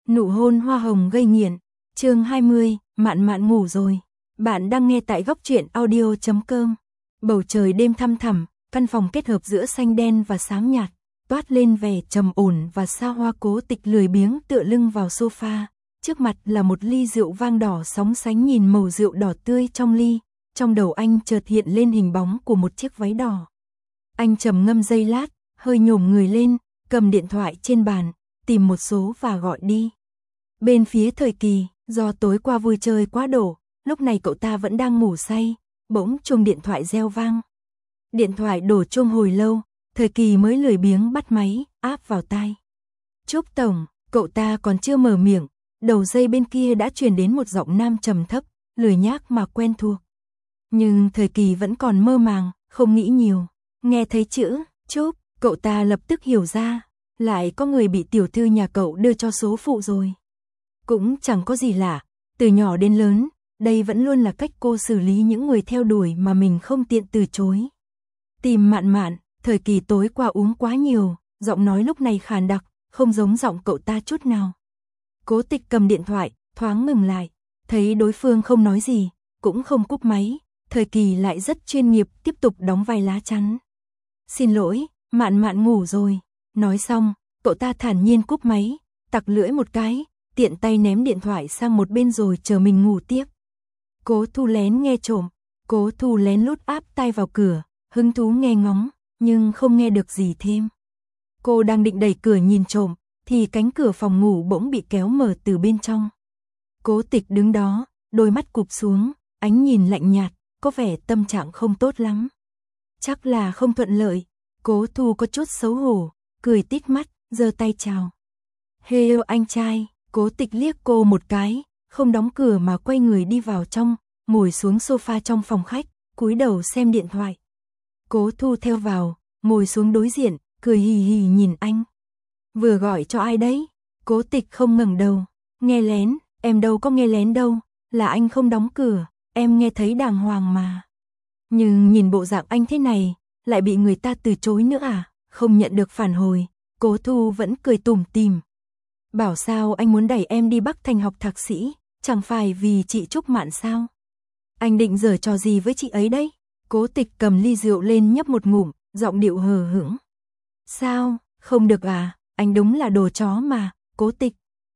Nụ hôn hoa hồng gây nghiện. Chương 20, Mạn Mạn ngủ rồi. Bạn đang nghe tại góc truyện audio.com. Bầu trời đêm thăm thẳm, căn phòng kết hợp giữa xanh đen và xám nhạt, toát lên vẻ trầm ổn và xa hoa. Cố Tịch lười biếng tựa lưng vào sofa, trước mặt là một ly rượu vang đỏ sóng sánh. Nhìn màu rượu đỏ tươi trong ly, trong đầu anh chợt hiện lên hình bóng của một chiếc váy đỏ. Anh trầm ngâm giây lát, hơi nhổm người lên, cầm điện thoại trên bàn, tìm một số và gọi đi. Bên phía Thời Kỳ, do tối qua vui chơi quá độ, lúc này cậu ta vẫn đang ngủ say, bỗng chuông điện thoại reo vang. Điện thoại đổ chuông hồi lâu, Thời Kỳ mới lười biếng bắt máy, áp vào tai. Trúc tổng, cậu ta còn chưa mở miệng, đầu dây bên kia đã truyền đến một giọng nam trầm thấp, lười nhác mà quen thuộc. Nhưng Thời Kỳ vẫn còn mơ màng, không nghĩ nhiều. Nghe thấy chữ Trúc, cậu ta lập tức hiểu ra, lại có người bị tiểu thư nhà cậu đưa cho số phụ rồi. Cũng chẳng có gì lạ, từ nhỏ đến lớn, đây vẫn luôn là cách cô xử lý những người theo đuổi mà mình không tiện từ chối. Tìm Mạn Mạn, Thời Kỳ tối qua uống quá nhiều, giọng nói lúc này khàn đặc, không giống giọng cậu ta chút nào. Cố Tịch cầm điện thoại, thoáng ngừng lại, thấy đối phương không nói gì, cũng không cúp máy, Thời Kỳ lại rất chuyên nghiệp tiếp tục đóng vai lá chắn. Xin lỗi, Mạn Mạn ngủ rồi. Nói xong, cậu ta thản nhiên cúp máy, tặc lưỡi một cái, tiện tay ném điện thoại sang một bên rồi chờ mình ngủ tiếp. Cố Thu lén nghe trộm, Cố Thu lén lút áp tai vào cửa, hứng thú nghe ngóng, nhưng không nghe được gì thêm. Cô đang định đẩy cửa nhìn trộm, thì cánh cửa phòng ngủ bỗng bị kéo mở từ bên trong. Cố Tịch đứng đó, đôi mắt cụp xuống, ánh nhìn lạnh nhạt, có vẻ tâm trạng không tốt lắm. Chắc là không thuận lợi. Cố Thu có chút xấu hổ, cười tít mắt, giơ tay chào. Hello anh trai. Cố Tịch liếc cô một cái, không đóng cửa mà quay người đi vào trong, ngồi xuống sofa trong phòng khách, cúi đầu xem điện thoại. Cố Thu theo vào, ngồi xuống đối diện, cười hì hì nhìn anh. Vừa gọi cho ai đấy? Cố Tịch không ngẩng đầu. Nghe lén, em đâu có nghe lén đâu, là anh không đóng cửa, em nghe thấy đàng hoàng mà. Nhưng nhìn bộ dạng anh thế này, lại bị người ta từ chối nữa à? Không nhận được phản hồi, Cố Thu vẫn cười tủm tỉm. Bảo sao anh muốn đẩy em đi Bắc Thành học thạc sĩ, chẳng phải vì chị Trúc Mạn sao? Anh định giở trò gì với chị ấy đấy? Cố Tịch cầm ly rượu lên nhấp một ngụm, giọng điệu hờ hững. Sao, không được à? Anh đúng là đồ chó mà, Cố Tịch.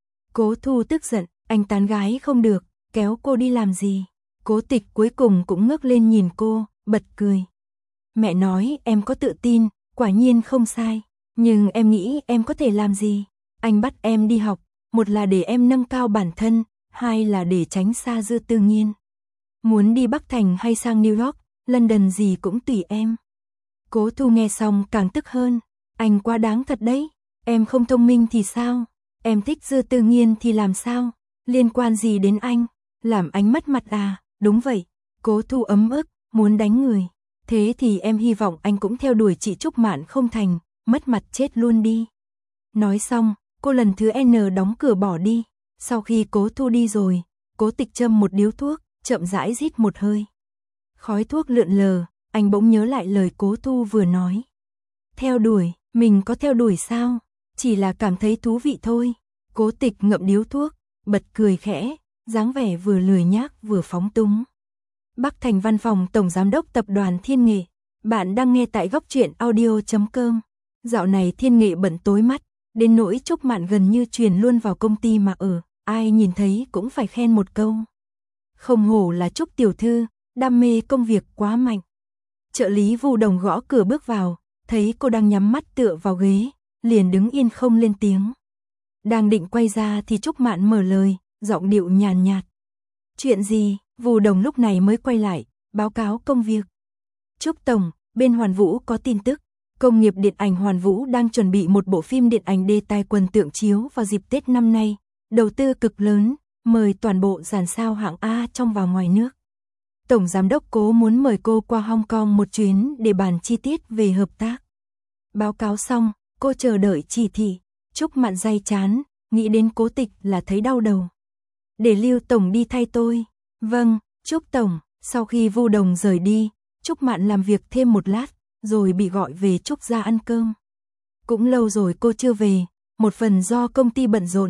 Cố Thu tức giận, anh tán gái không được, kéo cô đi làm gì? Cố Tịch cuối cùng cũng ngước lên nhìn cô, bật cười. Mẹ nói em có tự tin, quả nhiên không sai, nhưng em nghĩ em có thể làm gì? Anh bắt em đi học, một là để em nâng cao bản thân, hai là để tránh xa Dư Tư Nghiên. Muốn đi Bắc Thành hay sang New York, London gì cũng tùy em. Cố Thu nghe xong càng tức hơn, anh quá đáng thật đấy, em không thông minh thì sao? Em thích Dư Tư Nghiên thì làm sao? Liên quan gì đến anh? Làm anh mất mặt à? Đúng vậy, Cố Thu ấm ức, muốn đánh người. Thế thì em hy vọng anh cũng theo đuổi chị Trúc Mạn không thành, mất mặt chết luôn đi. Nói xong, cô lần thứ N đóng cửa bỏ đi. Sau khi Cố Thu đi rồi, Cố Tịch châm một điếu thuốc, chậm rãi rít một hơi. Khói thuốc lượn lờ, anh bỗng nhớ lại lời Cố Thu vừa nói. Theo đuổi, mình có theo đuổi sao? Chỉ là cảm thấy thú vị thôi. Cố Tịch ngậm điếu thuốc, bật cười khẽ, dáng vẻ vừa lười nhác vừa phóng túng. Bắc Thành văn phòng Tổng Giám đốc Tập đoàn Thiên Nghệ. Bạn đang nghe tại góc truyện audio.com. Dạo này Thiên Nghệ bận tối mắt, đến nỗi Trúc Mạn gần như truyền luôn vào công ty mà ở, ai nhìn thấy cũng phải khen một câu. Không hổ là Trúc tiểu thư, đam mê công việc quá mạnh. Trợ lý Vu Đồng gõ cửa bước vào, thấy cô đang nhắm mắt tựa vào ghế, liền đứng yên không lên tiếng. Đang định quay ra thì Trúc Mạn mở lời, giọng điệu nhàn nhạt. Chuyện gì? Vu Đồng lúc này mới quay lại, báo cáo công việc. Trúc tổng, bên Hoàn Vũ có tin tức, công nghiệp điện ảnh Hoàn Vũ đang chuẩn bị một bộ phim điện ảnh đề tài quần tượng chiếu vào dịp Tết năm nay, đầu tư cực lớn, mời toàn bộ dàn sao hạng A trong và ngoài nước. Tổng giám đốc Cố muốn mời cô qua Hong Kong một chuyến để bàn chi tiết về hợp tác. Báo cáo xong, cô chờ đợi chỉ thị. Trúc Mạn day chán, nghĩ đến Cố Tịch là thấy đau đầu. Để Lưu tổng đi thay tôi. Vâng, Trúc tổng. Sau khi Vu Đồng rời đi, Trúc Mạn làm việc thêm một lát, rồi bị gọi về Trúc gia ăn cơm. Cũng lâu rồi cô chưa về, một phần do công ty bận rộn,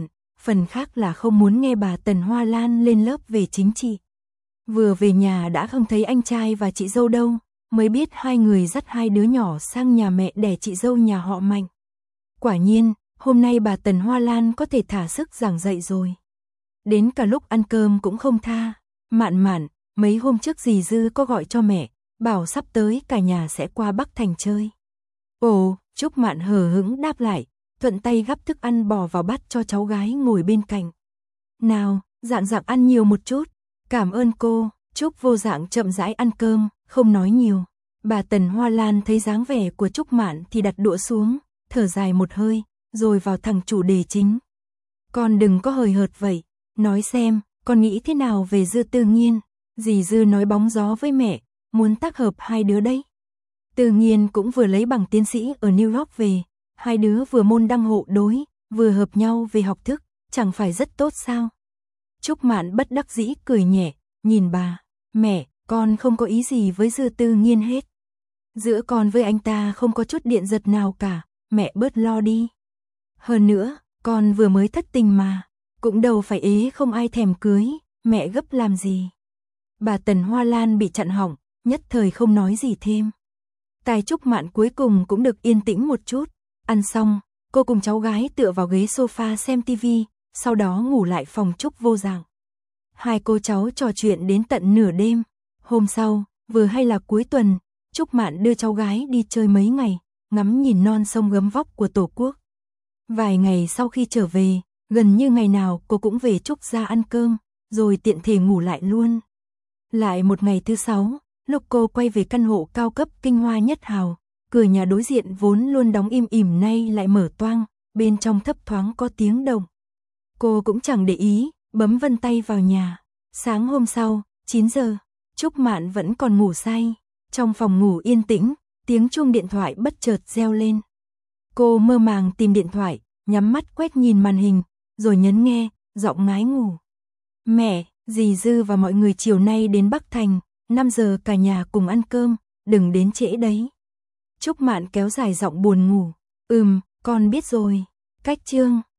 phần khác là không muốn nghe bà Tần Hoa Lan lên lớp về chính trị. Vừa về nhà đã không thấy anh trai và chị dâu đâu, mới biết hai người dắt hai đứa nhỏ sang nhà mẹ đẻ chị dâu nhà họ Mạnh. Quả nhiên, hôm nay bà Tần Hoa Lan có thể thả sức giảng dạy rồi. Đến cả lúc ăn cơm cũng không tha. Mạn, mấy hôm trước dì Dư có gọi cho mẹ, bảo sắp tới cả nhà sẽ qua Bắc Thành chơi. Ồ, Trúc Mạn hờ hững đáp lại, thuận tay gắp thức ăn bò vào bát cho cháu gái ngồi bên cạnh. Nào, Dạng ăn nhiều một chút. Cảm ơn cô. Trúc Vô Dạng chậm rãi ăn cơm, không nói nhiều. Bà Tần Hoa Lan thấy dáng vẻ của Trúc Mạn thì đặt đũa xuống, thở dài một hơi, rồi vào thẳng chủ đề chính. Con đừng có hời hợt vậy, nói xem, con nghĩ thế nào về Dư Tư Nghiên? Dì Dư nói bóng gió với mẹ, muốn tác hợp hai đứa đấy. Tư Nghiên cũng vừa lấy bằng tiến sĩ ở New York về, hai đứa vừa môn đăng hộ đối, vừa hợp nhau về học thức, chẳng phải rất tốt sao? Trúc Mạn bất đắc dĩ cười nhẹ, nhìn bà, mẹ, con không có ý gì với Dư Tư Nghiên hết. Giữa con với anh ta không có chút điện giật nào cả, mẹ bớt lo đi. Hơn nữa, con vừa mới thất tình mà, cũng đâu phải ế không ai thèm cưới, mẹ gấp làm gì. Bà Tần Hoa Lan bị chặn họng, nhất thời không nói gì thêm. Tai Trúc Mạn cuối cùng cũng được yên tĩnh một chút. Ăn xong, cô cùng cháu gái tựa vào ghế sofa xem tivi, sau đó ngủ lại phòng Trúc Vô Dạng. Hai cô cháu trò chuyện đến tận nửa đêm. Hôm sau, vừa hay là cuối tuần, Trúc Mạn đưa cháu gái đi chơi mấy ngày, ngắm nhìn non sông gấm vóc của Tổ quốc. Vài ngày sau khi trở về, gần như ngày nào cô cũng về Trúc gia ăn cơm, rồi tiện thể ngủ lại luôn. Lại một ngày thứ 6, lúc cô quay về căn hộ cao cấp Kinh Hoa Nhất Hào, cửa nhà đối diện vốn luôn đóng im ỉm nay lại mở toang, bên trong thấp thoáng có tiếng động. Cô cũng chẳng để ý, bấm vân tay vào nhà. Sáng hôm sau, 9 giờ, Trúc Mạn vẫn còn ngủ say. Trong phòng ngủ yên tĩnh, tiếng chuông điện thoại bất chợt reo lên. Cô mơ màng tìm điện thoại, nhắm mắt quét nhìn màn hình, rồi nhấn nghe, giọng ngái ngủ. Mẹ, dì Dư và mọi người chiều nay đến Bắc Thành, 5 giờ cả nhà cùng ăn cơm, đừng đến trễ đấy. Trúc Mạn kéo dài giọng buồn ngủ. Con biết rồi. Cách chương